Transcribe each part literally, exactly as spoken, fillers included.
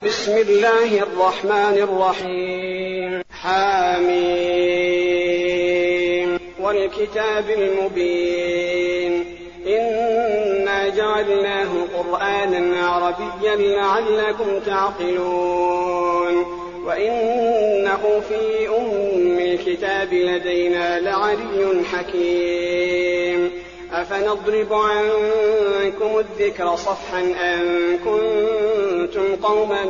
بسم الله الرحمن الرحيم. حاميم والكتاب المبين إنا جعلناه قرآنا عربيا لعلكم تعقلون وإنه في أم الكتاب لدينا لعلي حكيم. أفنضرب عنكم الذكر صفحا أن كنتم قوما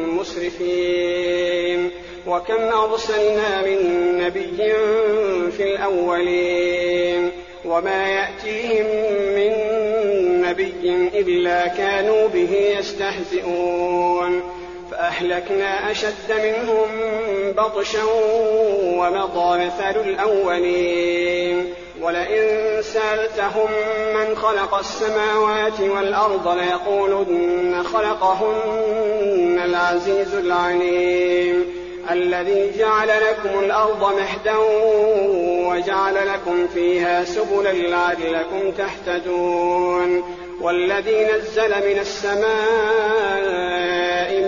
مسرفين وكم أرسلنا من نبي في الأولين وما يأتيهم من نبي إلا كانوا به يستهزئون فأهلكنا أشد منهم بطشا ومضى مثل الأولين ولئن سألتهم من خلق السماوات والأرض ليقولن خلقهن العزيز العليم الذي جعل لكم الأرض مهدا وجعل لكم فيها سبلا لعلكم تهتدون والذي نزل من السماء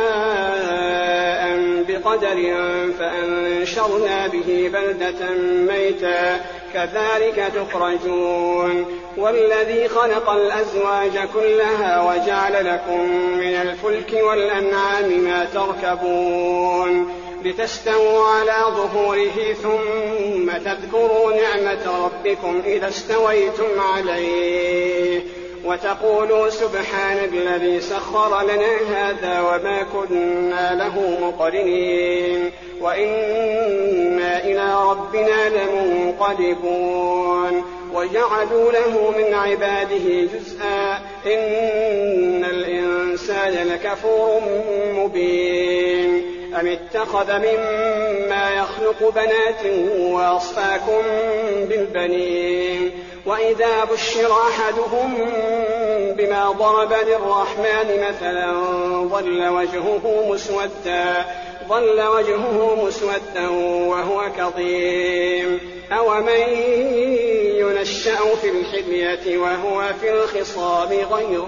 ماء بقدر فأنشرنا به بلدة ميتا كذلك تخرجون والذي خلق الأزواج كلها وجعل لكم من الفلك والأنعام ما تركبون لتستووا على ظهوره ثم تذكروا نعمة ربكم إذا استويتم عليه وتقولوا سبحان الذي سخر لنا هذا وما كنا له مقرنين وإنا إلى ربنا لمنقلبون وجعلوا له من عباده جزءا إن الإنسان لكفور مبين أم اتخذ مما يخلق بنات وأصفاكم بالبنين وإذا بشر أحدهم بما ضرب للرحمن مثلا ظل وجهه مسودا ظل وجهه مسودا وهو كظيم أومن ينشأ في الحلية وهو في الخصام غير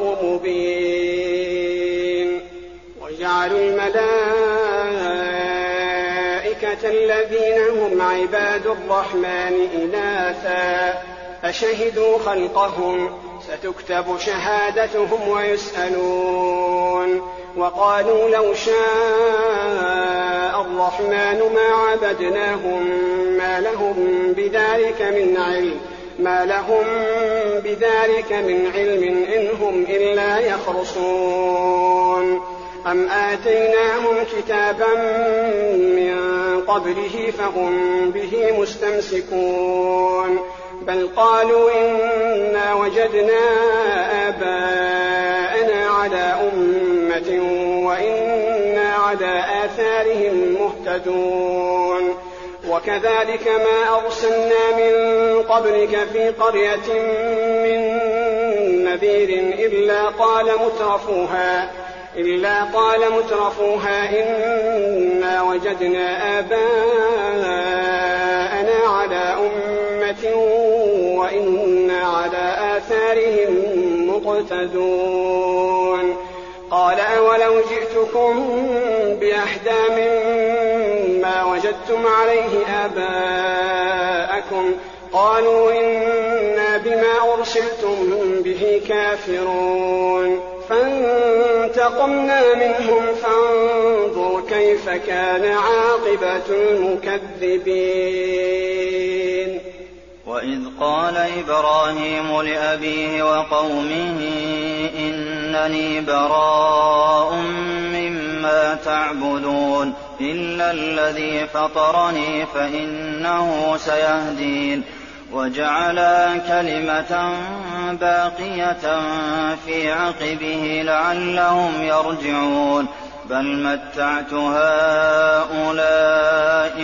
مبين وجعلوا الملائكة الذين هم عباد الرحمن إناثا أشهدوا خلقهم ستكتب شهادتهم ويسألون وقالوا لو شاء الرحمن ما عبدناهم ما لهم بذلك من علم ما لهم بذلك من علم إن هم إلا يخرصون أم آتيناهم كتابا من قبله فهم به مستمسكون بل قالوا إنا وجدنا آباءنا على أمة وإنا على آثارهم مهتدون وكذلك ما أرسلنا من قبلك في قرية من نذير إلا قال مترفوها إلا قال مترفوها إنا وجدنا آباءنا على أمة وإنا على آثارهم مقتدون قال أولو جئتكم بأحدى مما وجدتم عليه آباءكم قالوا إنا بما أرسلتم به كافرون فانتقمنا منهم فانظر كيف كان عاقبة المكذبين. وإذ قال إبراهيم لأبيه وقومه إنني براء مما تعبدون إلا الذي فطرني فإنه سيهدين وجعل كلمة باقية في عقبه لعلهم يرجعون بل متعت هؤلاء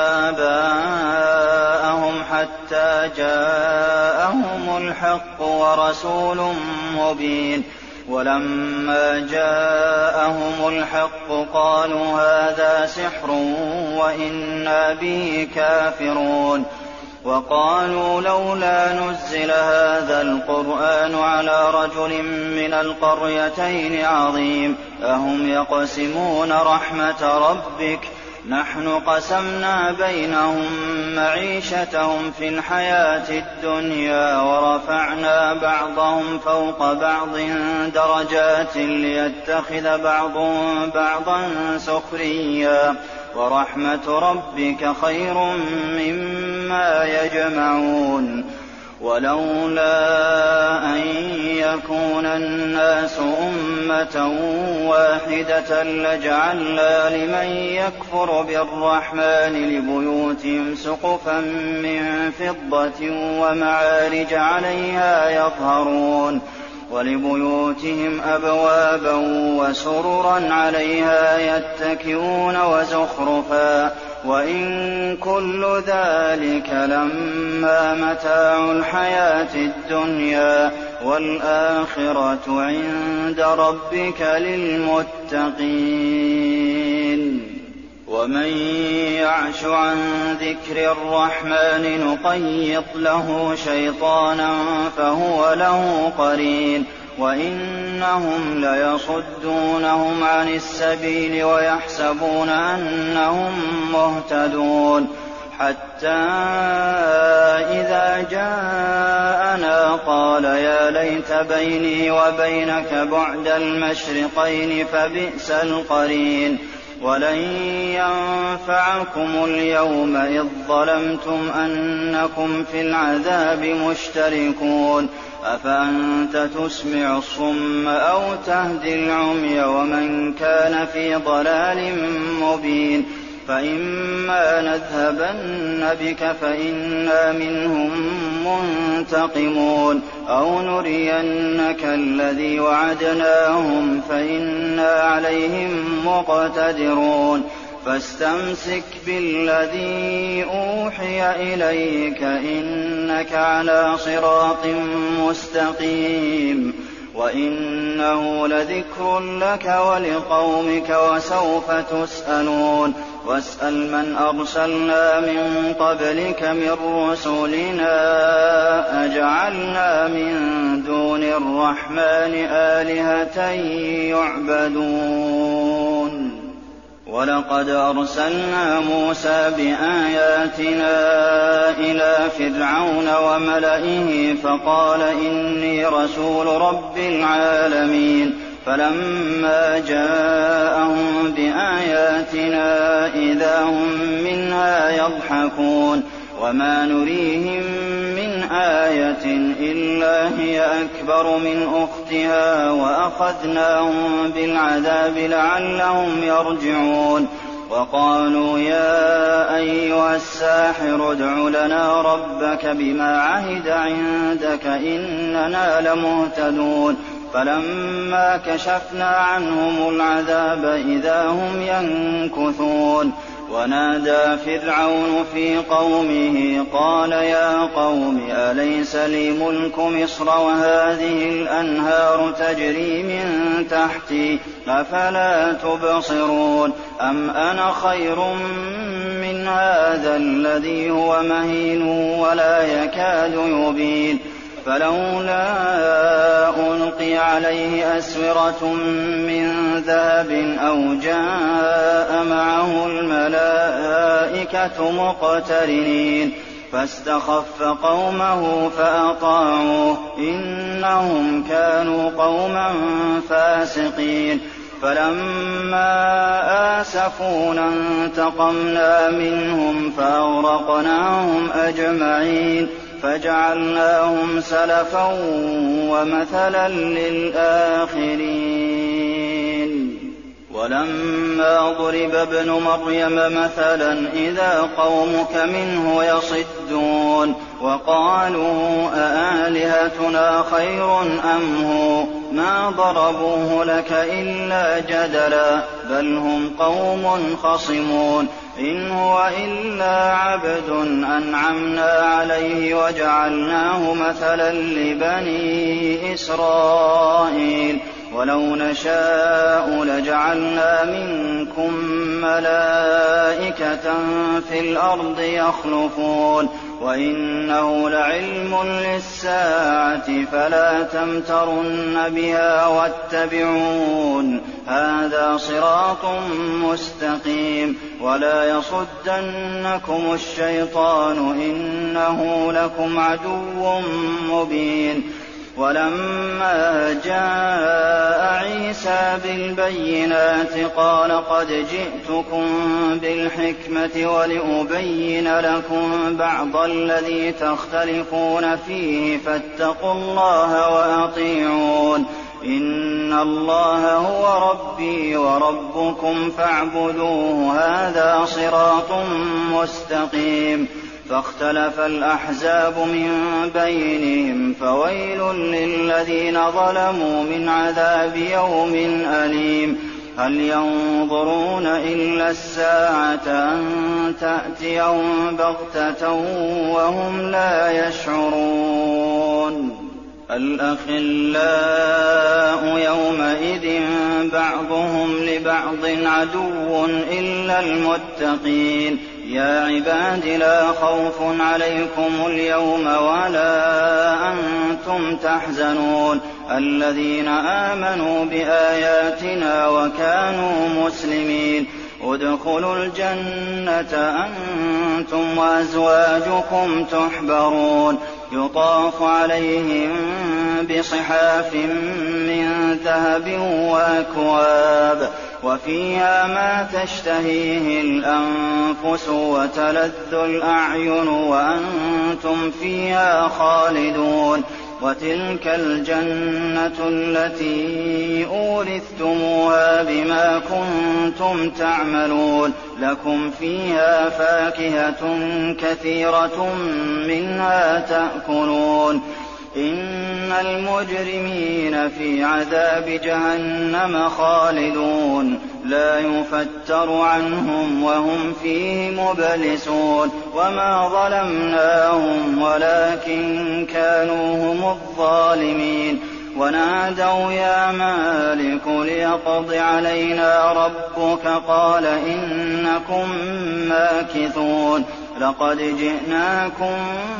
وآباءهم حتى جاءهم الحق ورسول مبين ولما جاءهم الحق قالوا هذا سحر وإنا به كافرون وقالوا لولا نزل هذا القرآن على رجل من القريتين عظيم أهم يقسمون رحمة ربك نحن قسمنا بينهم معيشتهم في الحياة الدنيا ورفعنا بعضهم فوق بعض درجات ليتخذ بعضهم بعضا سخريا ورحمة ربك خير مما يجمعون ولولا أن يكون الناس أمة واحدة لجعلنا لمن يكفر بالرحمن لبيوتهم سقفا من فضة ومعارج عليها يظهرون ولبيوتهم أبوابا وسررا عليها يتكئون وزخرفا وإن كل ذلك لما متاع الحياة الدنيا والآخرة عند ربك للمتقين ومن يعش عن ذكر الرحمن نقيض له شيطانا فهو له قرين وإنهم ليصدونهم عن السبيل ويحسبون أنهم مهتدون حتى إذا جاءنا قال يا ليت بيني وبينك بعد المشرقين فبئس القرين ولن ينفعكم اليوم إذ ظلمتم أنكم في العذاب مشتركون أفأنت تسمع الصم أو تهدي العمي ومن كان في ضلال مبين فإما نذهبن بك فإنا منهم منتقمون أو نرينك الذي وعدناهم فإنا عليهم مقتدرون فاستمسك بالذي أوحي إليك إنك على صراط مستقيم وإنه لذكر لك ولقومك وسوف تسألون واسأل من أرسلنا من قبلك من رسلنا أجعلنا من دون الرحمن آلهة يعبدون ولقد أرسلنا موسى بآياتنا إلى فرعون وملئه فقال إني رسول رب العالمين فلما جاءهم بآياتنا إذا هم منها يضحكون وما نريهم من آية إلا هي أكبر من أختها وأخذناهم بالعذاب لعلهم يرجعون وقالوا يا أيها الساحر ادع لنا ربك بما عهد عندك إننا لمهتدون فلما كشفنا عنهم العذاب إذا هم ينكثون ونادى فرعون في قومه قال يا قوم أليس لي ملك مصر وهذه الأنهار تجري من تحتي أفلا تبصرون أم أنا خير من هذا الذي هو مهين ولا يكاد يبين فلولا ألقي عليه أسورة من ذهب أو جاء معه الملائكة مقترنين فاستخف قومه فأطاعوه إنهم كانوا قوما فاسقين فلما آسفونا انتقمنا منهم فأغرقناهم أجمعين فجعلناهم سلفا ومثلا للآخرين ولما ضرب ابن مريم مثلا إذا قومك منه يصدون وقالوا أآلهتنا خير أم هو ما ضربوه لك إلا جدلا بل هم قوم خصمون إن هو إلا عبد أنعمنا عليه وجعلناه مثلا لبني إسرائيل ولو نشاء لجعلنا منكم ملائكة في الأرض يخلفون وإنه لعلم للساعة فلا تمترن بها واتبعون هذا صراط مستقيم ولا يصدنكم الشيطان إنه لكم عدو مبين. ولما جاء عيسى بالبينات قال قد جئتكم بالحكمة ولأبين لكم بعض الذي تختلفون فيه فاتقوا الله وأطيعون إن الله هو ربي وربكم فاعبدوه هذا صراط مستقيم. فاختلف الأحزاب من بينهم فويل للذين ظلموا من عذاب يوم أليم. هل ينظرون إلا الساعة أن تأتيهم بغتة وهم لا يشعرون. الأخلاء يومئذ بعضهم لبعض عدو إلا المتقين. يا عباد لا خوف عليكم اليوم ولا أنتم تحزنون الذين آمنوا بآياتنا وكانوا مسلمين ادخلوا الجنة أنتم وأزواجكم تحبرون يطاف عليهم بصحاف من ذهب وأكواب وفيها ما تشتهيه الأنفس وتلذ الأعين وأنتم فيها خالدون. وتلك الجنة التي أورثتموها بما كنتم تعملون لكم فيها فاكهة كثيرة منها تأكلون. إن المجرمين في عذاب جهنم خالدون لا يفتر عنهم وهم فيه مبلسون. وما ظلمناهم ولكن كانوا هم الظالمين. ونادوا يا مالك ليقض علينا ربك قال إنكم ماكثون. لقد جئناكم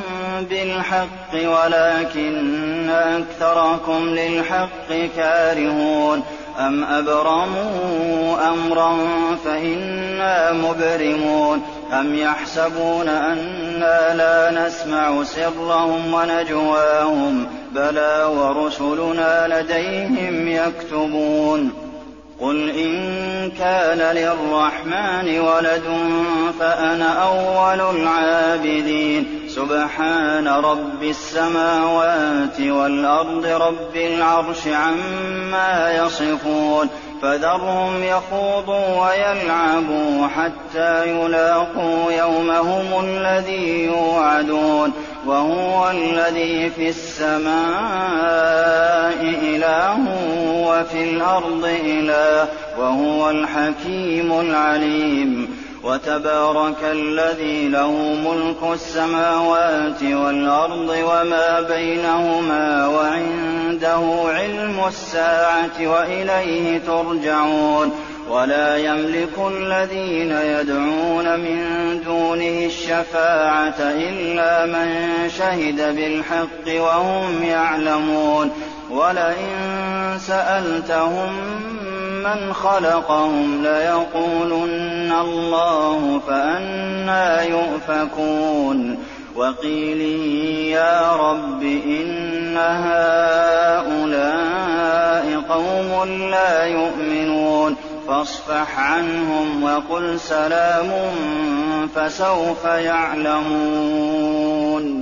بالحق ولكن أكثركم للحق كارهون. أم أبرموا أمرا فإنا مبرمون. أم يحسبون أنا لا نسمع سرهم ونجواهم بلى ورسلنا لديهم يكتبون. قل إن كان للرحمن ولد فأنا أول العابدين. سبحان رب السماوات والأرض رب العرش عما يصفون. فذرهم يخوضوا ويلعبوا حتى يلاقوا يومهم الذي يوعدون. وهو الذي في السماء إله وفي الأرض إله وهو الحكيم العليم. وتبارك الذي له ملك السماوات والأرض وما بينهما وعنده علم الساعة وإليه ترجعون. ولا يملك الذين يدعون من دونه الشفاعة إلا من شهد بالحق وهم يعلمون. ولئن سألتهم من خلقهم ليقولن الله فأنى يؤفكون. وقيله يا رب إن هؤلاء قوم لا يؤمنون فاصفح عنهم وقل سلام فسوف يعلمون.